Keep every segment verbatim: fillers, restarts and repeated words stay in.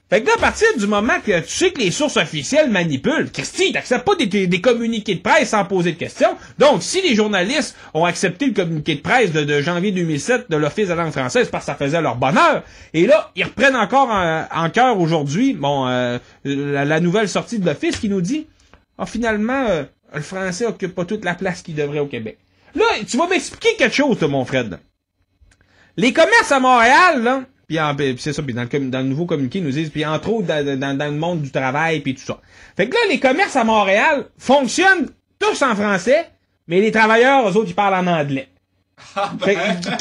Fait que là, à partir du moment que tu sais que les sources officielles manipulent, Christy, t'acceptes pas des, des communiqués de presse sans poser de questions. Donc, si les journalistes ont accepté le communiqué de presse de, de janvier deux mille sept de l'Office de la langue française parce que ça faisait leur bonheur, et là, ils reprennent encore en, en cœur aujourd'hui, bon, euh, la, la nouvelle sortie de l'Office qui nous dit, ah, finalement, euh, le français occupe pas toute la place qu'il devrait au Québec. Là, tu vas m'expliquer quelque chose, là, mon Fred. Là. Les commerces à Montréal, là, puis, en, puis c'est ça, puis dans le, dans le nouveau communiqué, ils nous disent, puis entre autres, dans, dans, dans le monde du travail, puis tout ça. Fait que là, les commerces à Montréal fonctionnent tous en français, mais les travailleurs, eux autres, ils parlent en anglais. Ah ben... Fait que,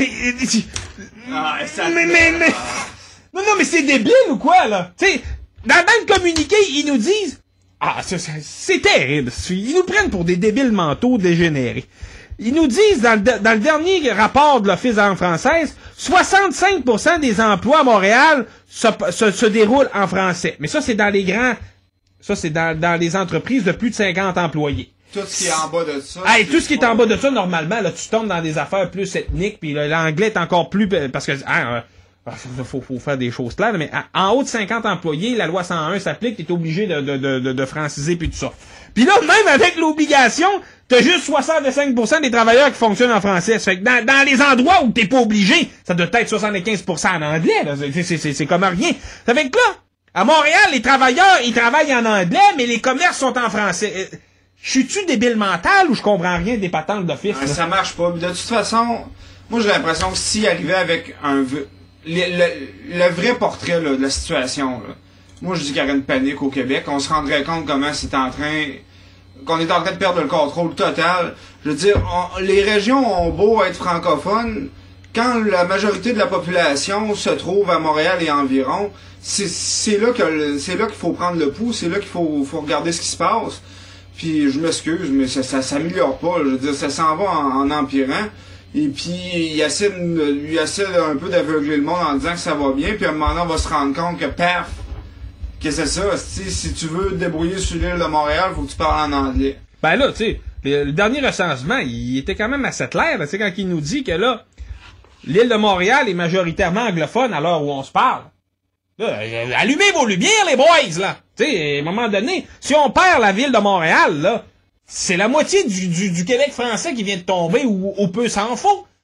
comment... Ah, ça mais, mais, mais... Non, non, mais c'est débile ou quoi, là? Tu sais, dans, dans le communiqué, ils nous disent... Ah, c'est, c'est terrible. Ils nous prennent pour des débiles mentaux dégénérés. Ils nous disent, dans le, dans le dernier rapport de l'Office de la langue française, soixante-cinq pour cent des emplois à Montréal se, se, se déroulent en français. Mais ça, c'est dans les grands... Ça, c'est dans, dans les entreprises de plus de cinquante employés. Tout ce qui est en bas de ça. Hey, tout ce qui est en bas de ça, normalement, là, tu tombes dans des affaires plus ethniques, puis l'anglais est encore plus... Parce que... Hein, il faut, faut faire des choses claires, mais en haut de cinquante employés, la loi cent un s'applique, t'es obligé de, de, de, de franciser puis tout ça. Puis là, même avec l'obligation, t'as juste soixante-cinq pour cent des travailleurs qui fonctionnent en français. Ça fait que dans, dans les endroits où t'es pas obligé, ça doit être soixante-quinze pour cent en anglais, là. C'est, c'est, c'est, c'est comme rien. Ça fait que là, à Montréal, les travailleurs, ils travaillent en anglais, mais les commerces sont en français. Je suis-tu débile mental ou je comprends rien des patentes d'office? Ouais, ça marche pas. De toute façon, moi j'ai l'impression que s'il arrivait avec un... Le, le, le vrai portrait là, de la situation, là. Moi je dis qu'il y aurait une panique au Québec, on se rendrait compte comment c'est en train, qu'on est en train de perdre le contrôle total. Je veux dire, on, les régions ont beau être francophones, quand la majorité de la population se trouve à Montréal et environ, c'est, c'est là que c'est là qu'il faut prendre le pouls, c'est là qu'il faut, faut regarder ce qui se passe. Puis je m'excuse, mais ça, ça s'améliore pas. Je veux dire, ça s'en va en, en empirant. Et puis, il essaie, de, lui essaie un peu d'aveugler le monde en disant que ça va bien, puis à un moment donné, on va se rendre compte que, paf, que c'est ça, si tu veux te débrouiller sur l'île de Montréal, faut que tu parles en anglais. Ben là, tu sais, le, le dernier recensement, il était quand même assez clair, tu sais, quand il nous dit que là, l'île de Montréal est majoritairement anglophone à l'heure où on se parle. Là, allumez vos lumières, les boys, là! Tu sais, à un moment donné, si on perd la ville de Montréal, là, c'est la moitié du, du, du Québec français qui vient de tomber ou, ou peu s'en faut.